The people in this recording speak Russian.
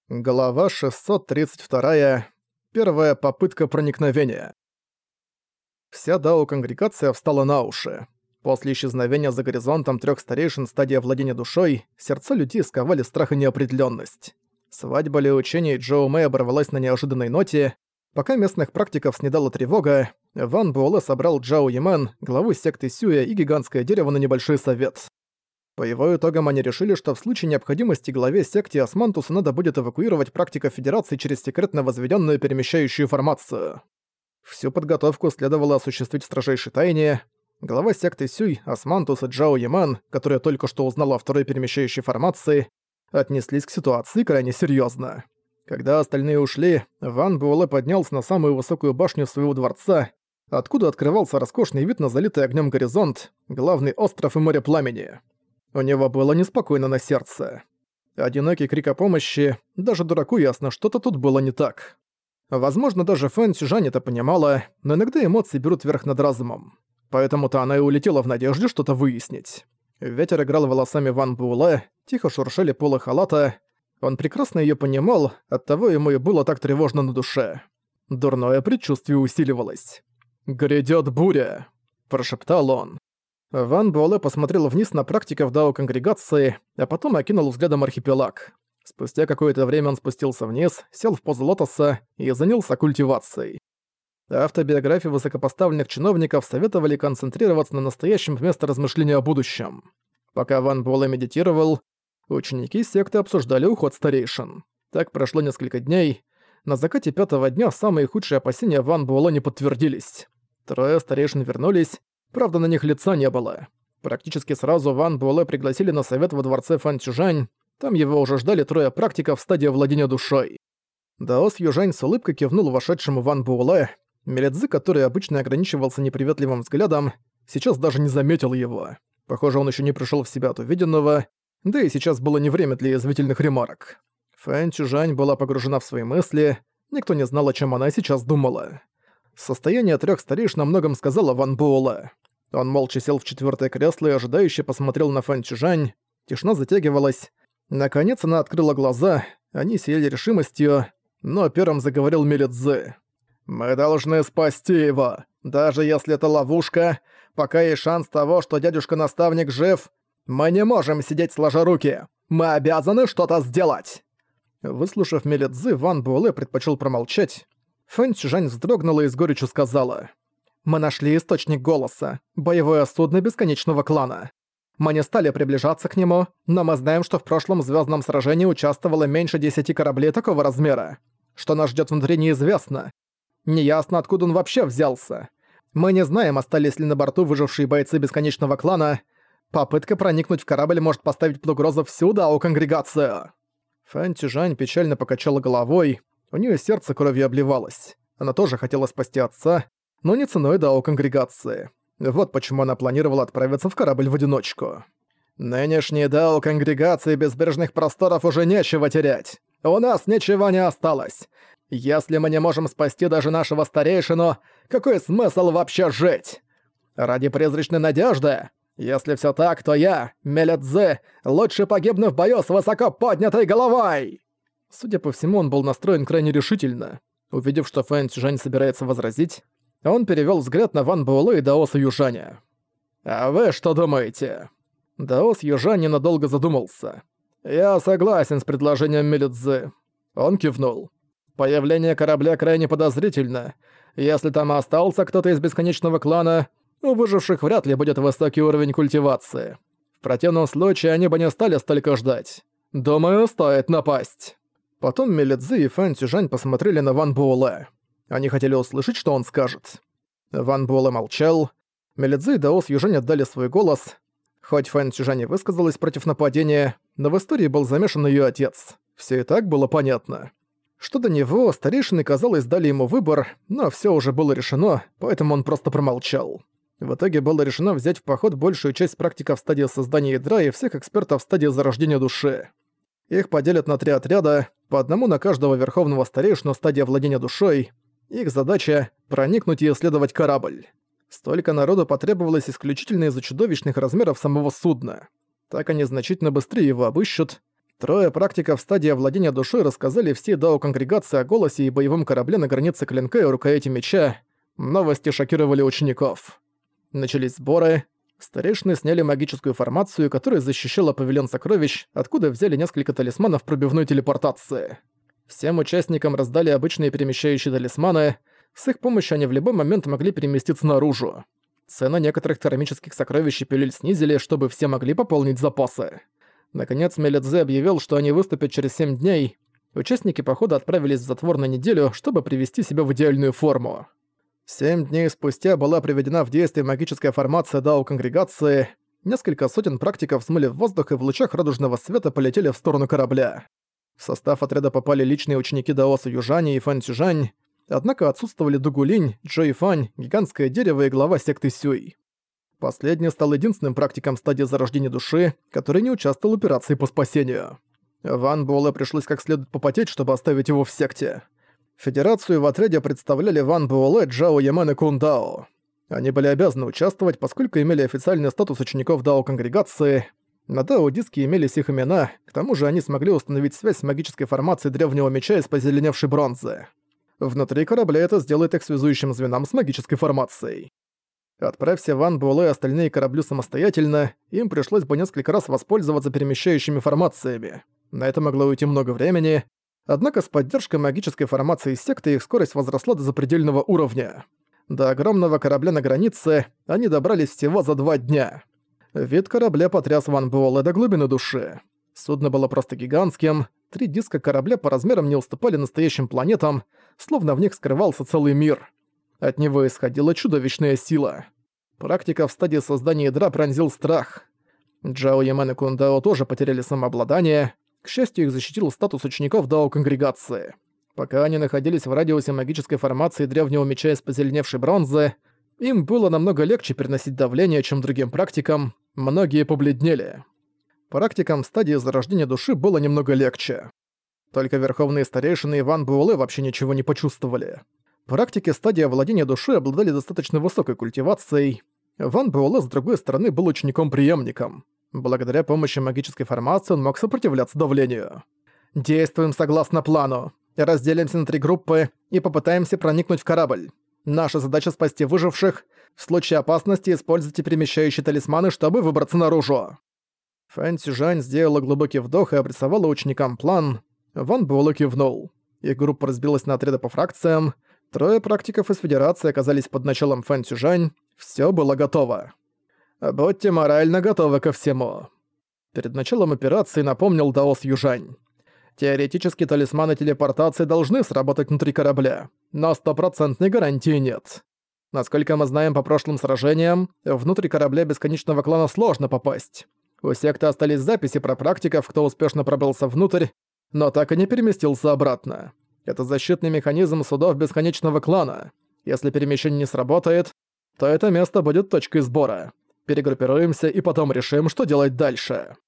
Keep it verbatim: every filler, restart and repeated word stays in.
Глава шестьсот тридцать два. Первая попытка проникновения. Вся дао-конгрегация встала на уши. После исчезновения за горизонтом трех старейшин стадии владения душой, сердца людей сковали страх и неопределенность. Свадьба Лиу Ченя и Джоу Мэй оборвалась на неожиданной ноте. Пока местных практиков снедала тревога, Ван Буэлэ собрал Джао Ямэн, главу секты Сюя и гигантское дерево на небольшой совет. По его итогам они решили, что в случае необходимости главе секты Османтуса надо будет эвакуировать практиков Федерации через секретно возведенную перемещающую формацию. Всю подготовку следовало осуществить в строжайшей тайне. Глава секты Сюй, Османтус и Джао Яман, которая только что узнала о второй перемещающей формации, отнеслись к ситуации крайне серьезно. Когда остальные ушли, Ван Буэлэ поднялся на самую высокую башню своего дворца, откуда открывался роскошный вид на залитый огнем горизонт, главный остров и море пламени. У него было неспокойно на сердце. Одинокий крик о помощи, даже дураку ясно, что-то тут было не так. Возможно, даже Фэн Цзюжань это понимала, но иногда эмоции берут верх над разумом. Поэтому-то она и улетела в надежде что-то выяснить. Ветер играл волосами Ван Буэлэ, тихо шуршали полы халата. Он прекрасно её понимал, оттого ему и было так тревожно на душе. Дурное предчувствие усиливалось. «Грядёт буря!» – прошептал он. Ван Буэлэ посмотрел вниз на практиков дао-конгрегации, а потом окинул взглядом архипелаг. Спустя какое-то время он спустился вниз, сел в позу лотоса и занялся культивацией. Автобиографии высокопоставленных чиновников советовали концентрироваться на настоящем вместо размышления о будущем. Пока Ван Буэлэ медитировал, ученики секты обсуждали уход старейшин. Так прошло несколько дней. На закате пятого дня самые худшие опасения Ван Буэлэ не подтвердились. Трое старейшин вернулись. Правда, на них лица не было. Практически сразу Ван Буэлэ пригласили на совет во дворце Фэн Цзюжань. Там его уже ждали трое практиков в стадии владения душой. Дао Сюжань с улыбкой кивнул вошедшему Ван Буэлэ. Мелядзы, который обычно ограничивался неприветливым взглядом, сейчас даже не заметил его. Похоже, он еще не пришел в себя от увиденного, да и сейчас было не время для язвительных ремарок. Фэн Цзюжань была погружена в свои мысли, никто не знал, о чем она сейчас думала. Состояние трех старейшин о многом сказала Ван Буэлэ. Он молча сел в четвёртое кресло и ожидающе посмотрел на Фэн Цзюжань. Тишина затягивалась. Наконец она открыла глаза, они сияли решимостью, но первым заговорил Мелядзы. «Мы должны спасти его. Даже если это ловушка, пока есть шанс того, что дядюшка-наставник жив, мы не можем сидеть сложа руки. Мы обязаны что-то сделать!» Выслушав Мелядзы, Ван Буэлэ предпочел промолчать. Фэн Цзюжань вздрогнула и с горечью сказала: «Мы нашли источник голоса, боевое судно бесконечного клана. Мы не стали приближаться к нему, но мы знаем, что в прошлом звездном сражении участвовало меньше десяти кораблей такого размера. Что нас ждет внутри, неизвестно. Неясно, откуда он вообще взялся. Мы не знаем, остались ли на борту выжившие бойцы бесконечного клана. Попытка проникнуть в корабль может поставить под угрозу всю дао-конгрегацию». Фэн Цзюжань печально покачала головой. У неё сердце кровью обливалось. Она тоже хотела спасти отца, но не ценой дао-конгрегации. Вот почему она планировала отправиться в корабль в одиночку. «Нынешней дао-конгрегации безбрежных просторов уже нечего терять. У нас ничего не осталось. Если мы не можем спасти даже нашего старейшину, какой смысл вообще жить? Ради призрачной надежды? Если всё так, то я, Мелядзе, лучше погибну в бою с высоко поднятой головой!» Судя по всему, он был настроен крайне решительно. Увидев, что Фэн Цзюжань собирается возразить, он перевёл взгляд на Ван Буэлэ и Дао Сюжаня. «А вы что думаете?» Дао Сюжань ненадолго задумался. «Я согласен с предложением Мелядзе». Он кивнул. «Появление корабля крайне подозрительно. Если там остался кто-то из бесконечного клана, у выживших вряд ли будет высокий уровень культивации. В противном случае они бы не стали столько ждать. Думаю, стоит напасть». Потом Мелядзе и Фэн Цзюжань посмотрели на Ван Буэлэ. Они хотели услышать, что он скажет. Ван Буэлэ молчал. Мелядзе и Дао Сюжань отдали свой голос. Хоть Фэн Цзюжань и высказалась против нападения, но в истории был замешан её отец. Всё и так было понятно. Что до него, старейшины, казалось, дали ему выбор, но всё уже было решено, поэтому он просто промолчал. В итоге было решено взять в поход большую часть практиков в стадии создания ядра и всех экспертов в стадии зарождения души. Их поделят на три отряда, по одному на каждого верховного старейшину в стадии владения душой. Их задача — проникнуть и исследовать корабль. Столько народу потребовалось исключительно из-за чудовищных размеров самого судна. Так они значительно быстрее его обыщут. Трое практиков стадии владения душой рассказали всей дао-конгрегации о голосе и боевом корабле на границе клинка и рукояти меча. Новости шокировали учеников. Начались сборы. Старейшины сняли магическую формацию, которая защищала павильон сокровищ, откуда взяли несколько талисманов пробивной телепортации. Всем участникам раздали обычные перемещающие талисманы. С их помощью они в любой момент могли переместиться наружу. Цены некоторых термических сокровищ и пилюль снизили, чтобы все могли пополнить запасы. Наконец Мелидзе объявил, что они выступят через семь дней. Участники похода отправились в затвор на неделю, чтобы привести себя в идеальную форму. Семь дней спустя была приведена в действие магическая формация Дао-конгрегации. Несколько сотен практиков смыли в воздух и в лучах радужного света полетели в сторону корабля. В состав отряда попали личные ученики Даоса Южани и Фэн Цюжань, однако отсутствовали Дугулинь, Джо Фань, гигантское дерево и глава секты Сюй. Последний стал единственным практиком стадии зарождения души, который не участвовал в операции по спасению. Ван Буэлэ пришлось как следует попотеть, чтобы оставить его в секте. Федерацию в отряде представляли Ван Буэлэ, Джао Ямен и Кун Дао. Они были обязаны участвовать, поскольку имели официальный статус учеников Дао-конгрегации. На Дао-диске имелись их имена, к тому же они смогли установить связь с магической формацией древнего меча из позеленевшей бронзы. Внутри корабля это сделает их связующим звеном с магической формацией. Отправься Ван Буэлэ и остальные корабли самостоятельно, им пришлось бы несколько раз воспользоваться перемещающими формациями. На это могло уйти много времени, однако с поддержкой магической формации секты их скорость возросла до запредельного уровня. До огромного корабля на границе они добрались всего за два дня. Вид корабля потряс Ван Буэлэ до глубины души. Судно было просто гигантским, три диска корабля по размерам не уступали настоящим планетам, словно в них скрывался целый мир. От него исходила чудовищная сила. Практика в стадии создания ядра пронзил страх. Джао Ямен и Кун Дао тоже потеряли самообладание. К счастью, их защитил статус учеников Дао-конгрегации. Пока они находились в радиусе магической формации древнего меча из позеленевшей бронзы, им было намного легче переносить давление, чем другим практикам, многие побледнели. Практикам в стадии зарождения души было немного легче. Только верховные старейшины и Ван Буэлэ вообще ничего не почувствовали. Практики стадии владения душой обладали достаточно высокой культивацией. Ван Буэлэ, с другой стороны, был учеником-преемником. Благодаря помощи магической формации он мог сопротивляться давлению. «Действуем согласно плану. Разделимся на три группы и попытаемся проникнуть в корабль. Наша задача — спасти выживших. В случае опасности используйте перемещающие талисманы, чтобы выбраться наружу». Фэн Цюжань сделала глубокий вдох и обрисовала ученикам план. Ван Буэлэ кивнул. Их группа разбилась на отряды по фракциям. Трое практиков из Федерации оказались под началом Фэн Цюжань. Всё было готово. «Будьте морально готовы ко всему». Перед началом операции напомнил Даос Южань. Теоретически талисманы телепортации должны сработать внутри корабля, но стопроцентной гарантии нет. Насколько мы знаем по прошлым сражениям, внутрь корабля бесконечного клана сложно попасть. У секты остались записи про практиков, кто успешно пробрался внутрь, но так и не переместился обратно. Это защитный механизм судов бесконечного клана. Если перемещение не сработает, то это место будет точкой сбора. Перегруппируемся и потом решим, что делать дальше.